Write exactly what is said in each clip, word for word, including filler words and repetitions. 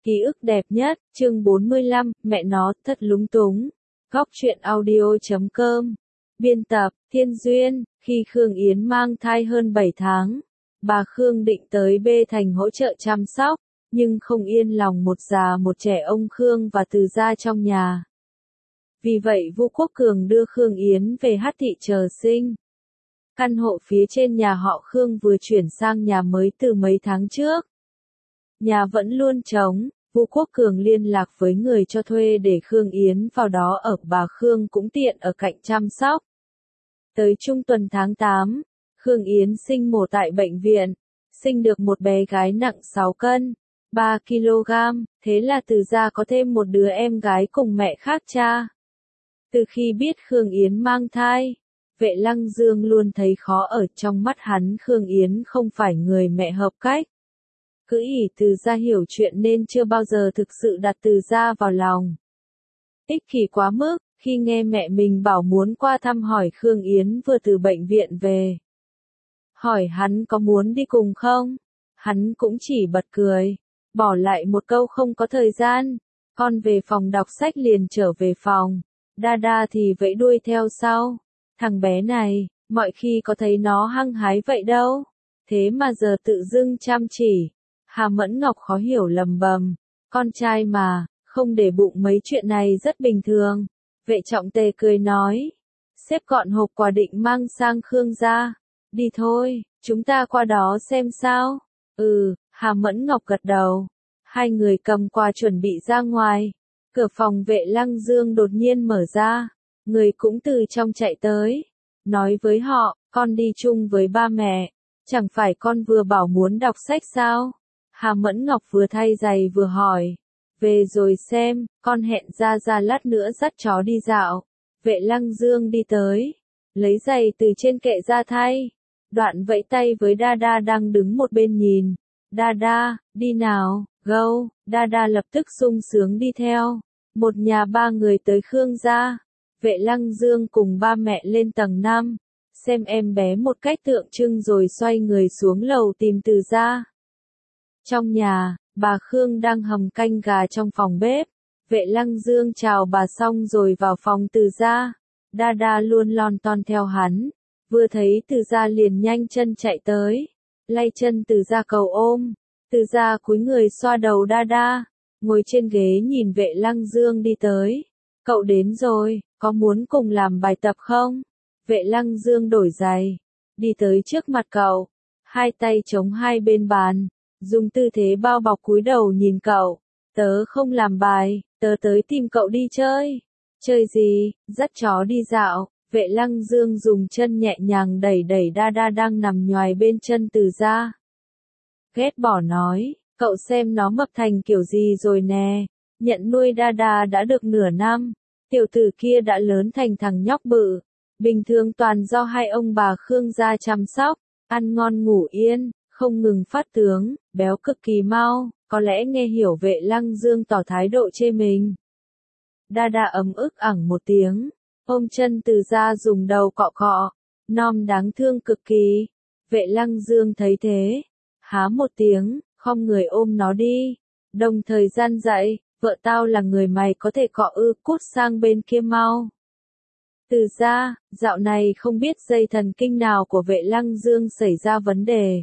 Ký ức đẹp nhất, chương bốn mươi lăm, mẹ nó, thật lúng túng. Góc truyện audio chấm com. Biên tập, Thiên Duyên. Khi Khương Yến mang thai hơn bảy tháng, bà Khương định tới B Thành hỗ trợ chăm sóc, nhưng không yên lòng một già một trẻ ông Khương và Từ gia trong nhà. Vì vậy Vũ Quốc Cường đưa Khương Yến về Hát Thị chờ sinh. Căn hộ phía trên nhà họ Khương vừa chuyển sang nhà mới từ mấy tháng trước. Nhà vẫn luôn trống, Vũ Quốc Cường liên lạc với người cho thuê để Khương Yến vào đó ở, bà Khương cũng tiện ở cạnh chăm sóc. Tới trung tuần tháng tám, Khương Yến sinh mổ tại bệnh viện, sinh được một bé gái nặng sáu cân, ba ki lô gam, thế là Từ gia có thêm một đứa em gái cùng mẹ khác cha. Từ khi biết Khương Yến mang thai, Vệ Lăng Dương luôn thấy khó ở, trong mắt hắn Khương Yến không phải người mẹ hợp cách. Cứ ỷ Từ gia hiểu chuyện nên chưa bao giờ thực sự đặt Từ gia vào lòng. Ích kỷ quá mức, khi nghe mẹ mình bảo muốn qua thăm hỏi Khương Yến vừa từ bệnh viện về. Hỏi hắn có muốn đi cùng không? Hắn cũng chỉ bật cười, bỏ lại một câu không có thời gian. Con về phòng đọc sách liền trở về phòng. Đa Đa thì vẫy đuôi theo sau. Thằng bé này, mọi khi có thấy nó hăng hái vậy đâu. Thế mà giờ tự dưng chăm chỉ. Hà Mẫn Ngọc khó hiểu lầm bầm. Con trai mà, không để bụng mấy chuyện này rất bình thường. Vệ Trọng Tề cười nói. Xếp gọn hộp quà định mang sang Khương gia. Đi thôi, chúng ta qua đó xem sao. Ừ, Hà Mẫn Ngọc gật đầu. Hai người cầm quà chuẩn bị ra ngoài. Cửa phòng Vệ Lăng Dương đột nhiên mở ra. Người cũng từ trong chạy tới. Nói với họ, con đi chung với ba mẹ. Chẳng phải con vừa bảo muốn đọc sách sao? Hà Mẫn Ngọc vừa thay giày vừa hỏi. Về rồi xem, con hẹn ra ra lát nữa dắt chó đi dạo. Vệ Lăng Dương đi tới. Lấy giày từ trên kệ ra thay. Đoạn vẫy tay với Đa Đa đang đứng một bên nhìn. Đa Đa, đi nào, go. Đa Đa lập tức sung sướng đi theo. Một nhà ba người tới Khương gia. Vệ Lăng Dương cùng ba mẹ lên tầng năm. Xem em bé một cách tượng trưng rồi xoay người xuống lầu tìm Từ gia. Trong nhà, bà Khương đang hầm canh gà trong phòng bếp. Vệ Lăng Dương chào bà xong rồi vào phòng Từ gia. Đa Đa luôn lon ton theo hắn. Vừa thấy Từ gia liền nhanh chân chạy tới. Lay chân Từ gia cầu ôm. Từ gia cúi người xoa đầu Đa Đa. Ngồi trên ghế nhìn Vệ Lăng Dương đi tới. Cậu đến rồi, có muốn cùng làm bài tập không? Vệ Lăng Dương đổi giày. Đi tới trước mặt cậu. Hai tay chống hai bên bàn. Dùng tư thế bao bọc cúi đầu nhìn cậu. Tớ không làm bài, tớ tới tìm cậu đi chơi. Chơi gì? Dắt chó đi dạo. Vệ Lăng Dương dùng chân nhẹ nhàng đẩy đẩy Đa Đa đang nằm nhoài bên chân Từ gia. Ghét bỏ nói, cậu xem nó mập thành kiểu gì rồi nè. Nhận nuôi Đa Đa đã được nửa năm. Tiểu tử kia đã lớn thành thằng nhóc bự. Bình thường toàn do hai ông bà Khương gia chăm sóc. Ăn ngon ngủ yên, không ngừng phát tướng, béo cực kỳ mau. Có lẽ nghe hiểu Vệ Lăng Dương tỏ thái độ chê mình. Đa Đa ấm ức ẳng một tiếng. Ôm chân Từ gia dùng đầu cọ cọ. Non đáng thương cực kỳ. Vệ Lăng Dương thấy thế. Há một tiếng, khom người ôm nó đi. Đồng thời gian dạy, vợ tao là người mày có thể cọ ư, cút sang bên kia mau. Từ gia, dạo này không biết dây thần kinh nào của Vệ Lăng Dương xảy ra vấn đề.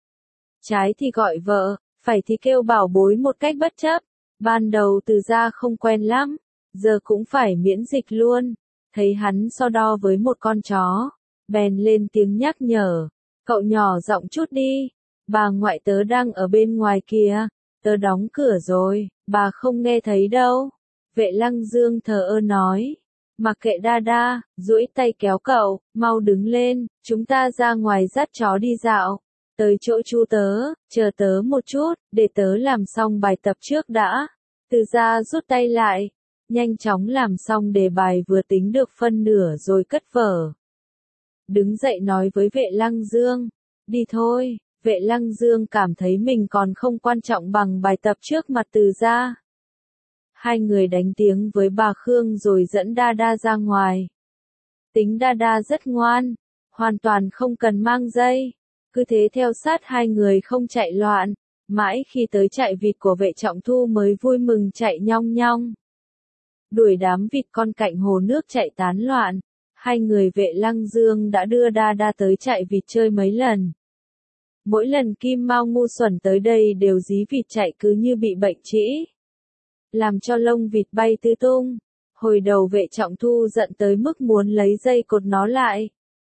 Trái thì gọi vợ, phải thì kêu bảo bối một cách bất chấp. Ban đầu Từ gia không quen lắm, giờ cũng phải miễn dịch luôn. Thấy hắn so đo với một con chó, bèn lên tiếng nhắc nhở. Cậu nhỏ giọng chút đi, bà ngoại tớ đang ở bên ngoài kìa, tớ đóng cửa rồi, bà không nghe thấy đâu. Vệ Lăng Dương thờ ơ nói. Mặc kệ Đa Đa, duỗi tay kéo cậu, mau đứng lên, chúng ta ra ngoài dắt chó đi dạo. Tới chỗ chú tớ, chờ tớ một chút, để tớ làm xong bài tập trước đã. Từ gia rút tay lại, nhanh chóng làm xong đề bài vừa tính được phân nửa rồi cất vở. Đứng dậy nói với Vệ Lăng Dương, đi thôi. Vệ Lăng Dương cảm thấy mình còn không quan trọng bằng bài tập trước mặt Từ gia. Hai người đánh tiếng với bà Khương rồi dẫn Đa Đa ra ngoài. Tính Đa Đa rất ngoan, hoàn toàn không cần mang dây. Cứ thế theo sát hai người không chạy loạn. Mãi khi tới trại vịt của vệ trọng thu mới vui mừng chạy nhong nhong. Đuổi đám vịt con cạnh hồ nước chạy tán loạn. Hai người vệ Lăng Dương đã đưa Đa Đa tới trại vịt chơi mấy lần. Mỗi lần Kim Mao ngu xuẩn tới đây đều dí vịt chạy cứ như bị bệnh trĩ. Làm cho lông vịt bay tứ tung. Hồi đầu vệ trọng thu giận tới mức muốn lấy dây cột nó lại.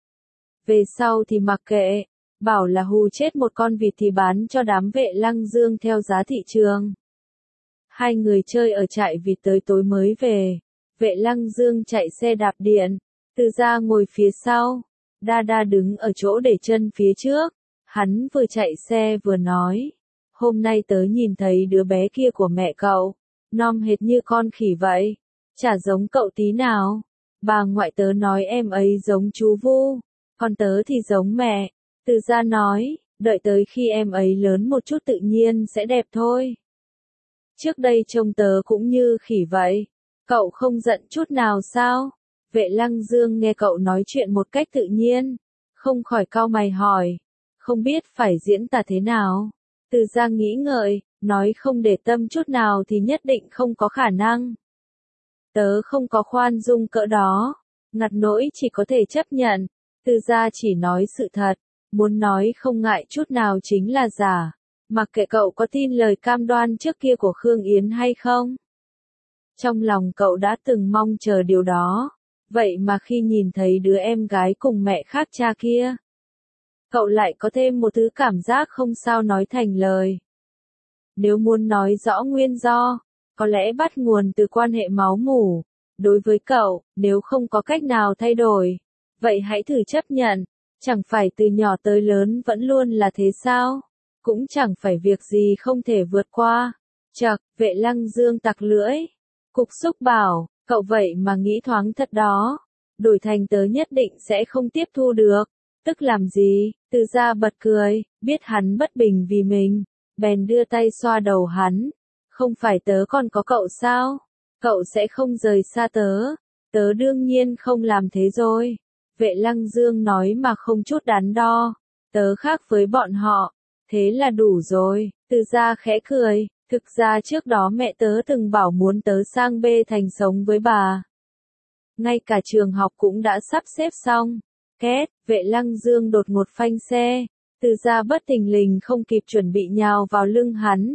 Về sau thì mặc kệ, bảo là hù chết một con vịt thì bán cho đám vệ Lăng Dương theo giá thị trường. Hai người chơi ở trại vịt tới tối mới về. Vệ Lăng Dương chạy xe đạp điện, Từ Gia ngồi phía sau, Đa Đa đứng ở chỗ để chân phía trước. Hắn vừa chạy xe vừa nói, hôm nay tớ nhìn thấy đứa bé kia của mẹ cậu, nom hệt như con khỉ vậy, chả giống cậu tí nào. Bà ngoại tớ nói em ấy giống chú Vu, còn tớ thì giống mẹ. Từ Gia nói, đợi tới khi em ấy lớn một chút tự nhiên sẽ đẹp thôi. Trước đây trông tớ cũng như khỉ vậy, cậu không giận chút nào sao? Vệ Lăng Dương nghe cậu nói chuyện một cách tự nhiên, không khỏi cau mày hỏi, không biết phải diễn tả thế nào. Từ Gia nghĩ ngợi, nói không để tâm chút nào thì nhất định không có khả năng. Tớ không có khoan dung cỡ đó, ngặt nỗi chỉ có thể chấp nhận. Từ Gia chỉ nói sự thật, muốn nói không ngại chút nào chính là giả. Mặc kệ cậu có tin lời cam đoan trước kia của Khương Yến hay không. Trong lòng cậu đã từng mong chờ điều đó, vậy mà khi nhìn thấy đứa em gái cùng mẹ khác cha kia, cậu lại có thêm một thứ cảm giác không sao nói thành lời. Nếu muốn nói rõ nguyên do, có lẽ bắt nguồn từ quan hệ máu mủ. Đối với cậu, nếu không có cách nào thay đổi, vậy hãy thử chấp nhận, chẳng phải từ nhỏ tới lớn vẫn luôn là thế sao? Cũng chẳng phải việc gì không thể vượt qua. Chậc, vệ Lăng Dương tặc lưỡi. Cục xúc bảo, cậu vậy mà nghĩ thoáng thật đó. Đổi thành tớ nhất định sẽ không tiếp thu được. Tức làm gì? Từ Gia bật cười, biết hắn bất bình vì mình. Bèn đưa tay xoa đầu hắn. Không phải tớ còn có cậu sao? Cậu sẽ không rời xa tớ. Tớ đương nhiên không làm thế rồi. Vệ Lăng Dương nói mà không chút đắn đo. Tớ khác với bọn họ. Thế là đủ rồi. Từ Gia khẽ cười. Thực ra trước đó mẹ tớ từng bảo muốn tớ sang Bê Thành sống với bà. Ngay cả trường học cũng đã sắp xếp xong. Két, vệ Lăng Dương đột ngột phanh xe. Từ Gia bất thình lình không kịp chuẩn bị nhào vào lưng hắn.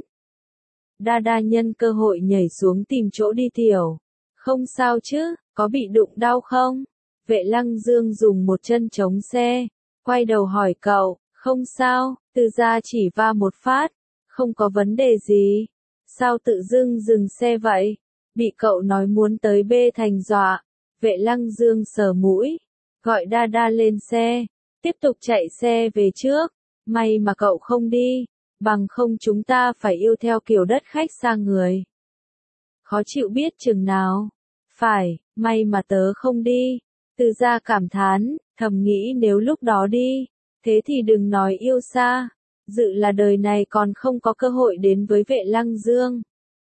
Đa Đa nhân cơ hội nhảy xuống tìm chỗ đi tiểu. Không sao chứ, có bị đụng đau không? Vệ Lăng Dương dùng một chân chống xe. Quay đầu hỏi cậu, không sao, Từ Gia chỉ va một phát. Không có vấn đề gì. Sao tự dưng dừng xe vậy? Bị cậu nói muốn tới Bê Thành dọa. Vệ Lăng Dương sờ mũi. Gọi Đa Đa lên xe. Tiếp tục chạy xe về trước. May mà cậu không đi. Bằng không chúng ta phải yêu theo kiểu đất khách xa người. Khó chịu biết chừng nào. Phải, may mà tớ không đi. Từ Gia cảm thán, thầm nghĩ nếu lúc đó đi. Thế thì đừng nói yêu xa. Dự là đời này còn không có cơ hội đến với vệ Lăng Dương.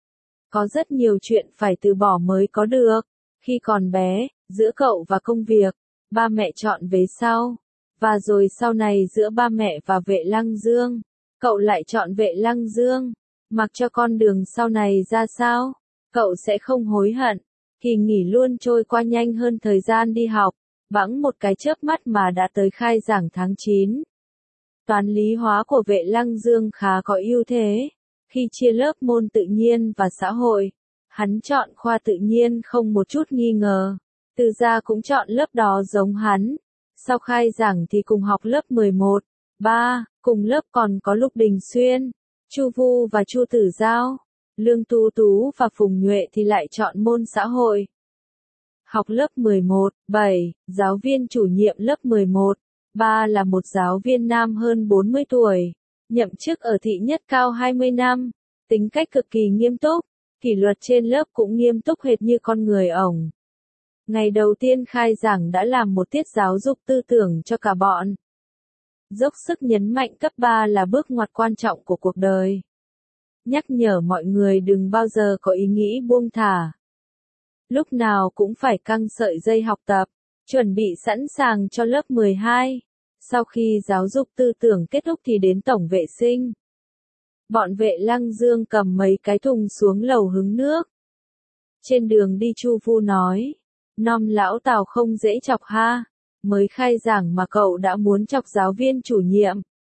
Có rất nhiều chuyện phải từ bỏ mới có được. Khi còn bé, giữa cậu và công việc, ba mẹ chọn về sau. Và rồi sau này giữa ba mẹ và vệ Lăng Dương, cậu lại chọn vệ Lăng Dương. Mặc cho con đường sau này ra sao, cậu sẽ không hối hận. Kỳ nghỉ luôn trôi qua nhanh hơn thời gian đi học. Bẵng một cái chớp mắt mà đã tới khai giảng tháng chín. Toán lý hóa của vệ Lăng Dương khá có ưu thế. Khi chia lớp môn tự nhiên và xã hội, hắn chọn khoa tự nhiên không một chút nghi ngờ. Từ Gia cũng chọn lớp đó giống hắn. Sau khai giảng thì cùng học lớp mười một, ba, cùng lớp còn có Lục Đình Xuyên, Chu Vu và Chu Tử Giao. Lương Tú Tú và Phùng Nhuệ thì lại chọn môn xã hội. Học lớp mười một, bảy, giáo viên chủ nhiệm lớp mười một, ba là một giáo viên nam hơn bốn mươi tuổi, nhậm chức ở thị nhất cao hai mươi năm, tính cách cực kỳ nghiêm túc, kỷ luật trên lớp cũng nghiêm túc hệt như con người ổng. Ngày đầu tiên khai giảng đã làm một tiết giáo dục tư tưởng cho cả bọn. Dốc sức nhấn mạnh cấp ba là bước ngoặt quan trọng của cuộc đời. Nhắc nhở mọi người đừng bao giờ có ý nghĩ buông thả. Lúc nào cũng phải căng sợi dây học tập, chuẩn bị sẵn sàng cho lớp mười hai. Sau khi giáo dục tư tưởng kết thúc thì đến tổng vệ sinh. Bọn Vệ Lăng Dương cầm mấy cái thùng xuống lầu hứng nước. Trên đường đi Chu Vu nói, nom lão Tào không dễ chọc ha, mới khai giảng mà cậu đã muốn chọc giáo viên chủ nhiệm.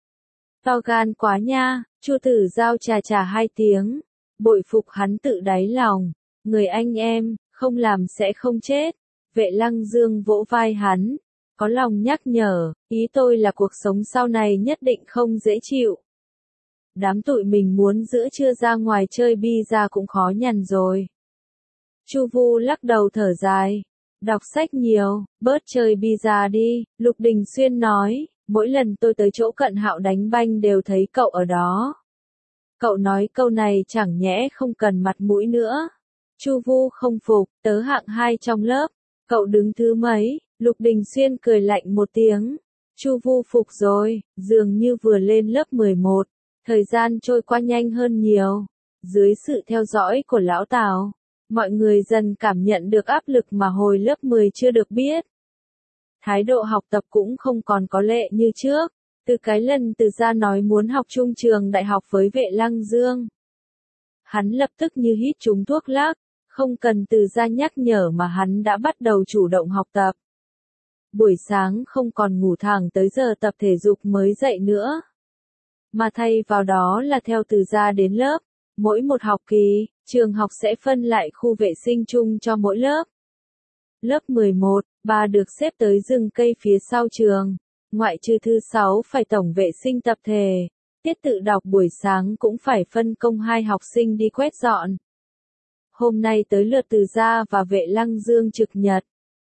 To gan quá nha, Chu Tử Giao chà chà hai tiếng, bội phục hắn tự đáy lòng, người anh em, không làm sẽ không chết. Vệ Lăng Dương vỗ vai hắn, có lòng nhắc nhở, ý tôi là cuộc sống sau này nhất định không dễ chịu. Đám tụi mình muốn giữa trưa ra ngoài chơi bi-ra cũng khó nhằn rồi. Chu Vu lắc đầu thở dài, đọc sách nhiều, bớt chơi bi-ra đi, Lục Đình Xuyên nói, mỗi lần tôi tới chỗ Cận Hạo đánh banh đều thấy cậu ở đó. Cậu nói câu này chẳng nhẽ không cần mặt mũi nữa. Chu Vu không phục, tớ hạng hai trong lớp, cậu đứng thứ mấy? Lục Đình Xuyên cười lạnh một tiếng. Chu Vu phục rồi, dường như vừa lên lớp mười một, thời gian trôi qua nhanh hơn nhiều. Dưới sự theo dõi của lão Tào, mọi người dần cảm nhận được áp lực mà hồi lớp mười chưa được biết. Thái độ học tập cũng không còn có lệ như trước, từ cái lần Từ Gia nói muốn học chung trường đại học với Vệ Lăng Dương. Hắn lập tức như hít trúng thuốc lắc, không cần Từ Gia nhắc nhở mà hắn đã bắt đầu chủ động học tập. Buổi sáng không còn ngủ thẳng tới giờ tập thể dục mới dậy nữa, mà thay vào đó là theo Từ Gia đến lớp. Mỗi một học kỳ, trường học sẽ phân lại khu vệ sinh chung cho mỗi lớp. Lớp mười một, bà được xếp tới rừng cây phía sau trường, ngoại trừ thứ sáu phải tổng vệ sinh tập thể, tiết tự đọc buổi sáng cũng phải phân công hai học sinh đi quét dọn. Hôm nay tới lượt Từ Gia và Vệ Lăng Dương trực nhật.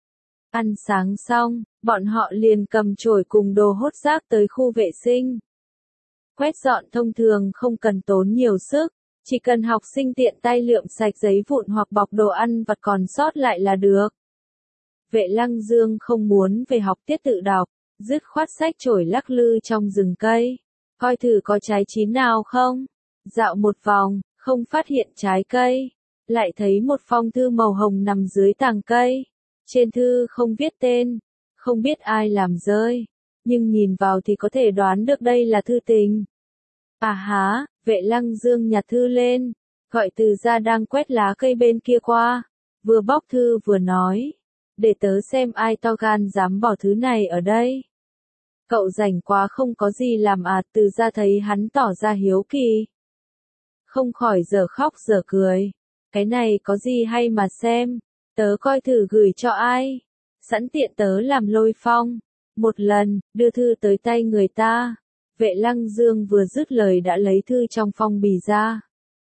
Ăn sáng xong, bọn họ liền cầm chổi cùng đồ hốt rác tới khu vệ sinh. Quét dọn thông thường không cần tốn nhiều sức, chỉ cần học sinh tiện tay lượm sạch giấy vụn hoặc bọc đồ ăn vặt còn sót lại là được. Vệ Lăng Dương không muốn về học tiết tự đọc, dứt khoát xách chổi lắc lư trong rừng cây, coi thử có trái chín nào không. Dạo một vòng, không phát hiện trái cây, lại thấy một phong thư màu hồng nằm dưới tàng cây. Trên thư không viết tên, không biết ai làm rơi, nhưng nhìn vào thì có thể đoán được đây là thư tình. À há, Vệ Lăng Dương nhặt thư lên, gọi Từ Gia đang quét lá cây bên kia qua, vừa bóc thư vừa nói, để tớ xem ai to gan dám bỏ thứ này ở đây. Cậu rảnh quá không có gì làm à? Từ Gia thấy hắn tỏ ra hiếu kỳ, không khỏi giờ khóc giờ cười. Cái này có gì hay mà xem, tớ coi thử gửi cho ai, sẵn tiện tớ làm Lôi Phong. Một lần, đưa thư tới tay người ta, Vệ Lăng Dương vừa dứt lời đã lấy thư trong phong bì ra.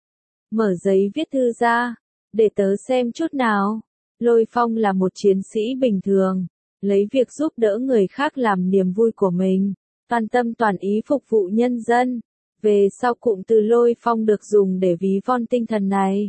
Mở giấy viết thư ra, để tớ xem chút nào. Lôi Phong là một chiến sĩ bình thường, lấy việc giúp đỡ người khác làm niềm vui của mình, toàn tâm toàn ý phục vụ nhân dân. Về sau cụm từ Lôi Phong được dùng để ví von tinh thần này.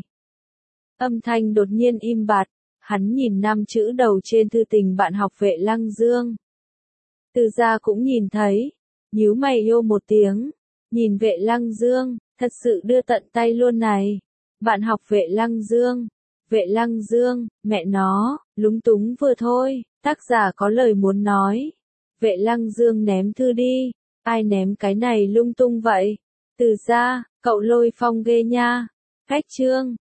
Âm thanh đột nhiên im bặt, hắn nhìn năm chữ đầu trên thư tình bạn học Vệ Lăng Dương. Từ Gia cũng nhìn thấy, nhíu mày yêu một tiếng, nhìn Vệ Lăng Dương, thật sự đưa tận tay luôn này. Bạn học Vệ Lăng Dương, Vệ Lăng Dương, mẹ nó, lúng túng vừa thôi, tác giả có lời muốn nói. Vệ Lăng Dương ném thư đi, ai ném cái này lung tung vậy? Từ Gia, cậu Lôi Phong ghê nha. Cách chương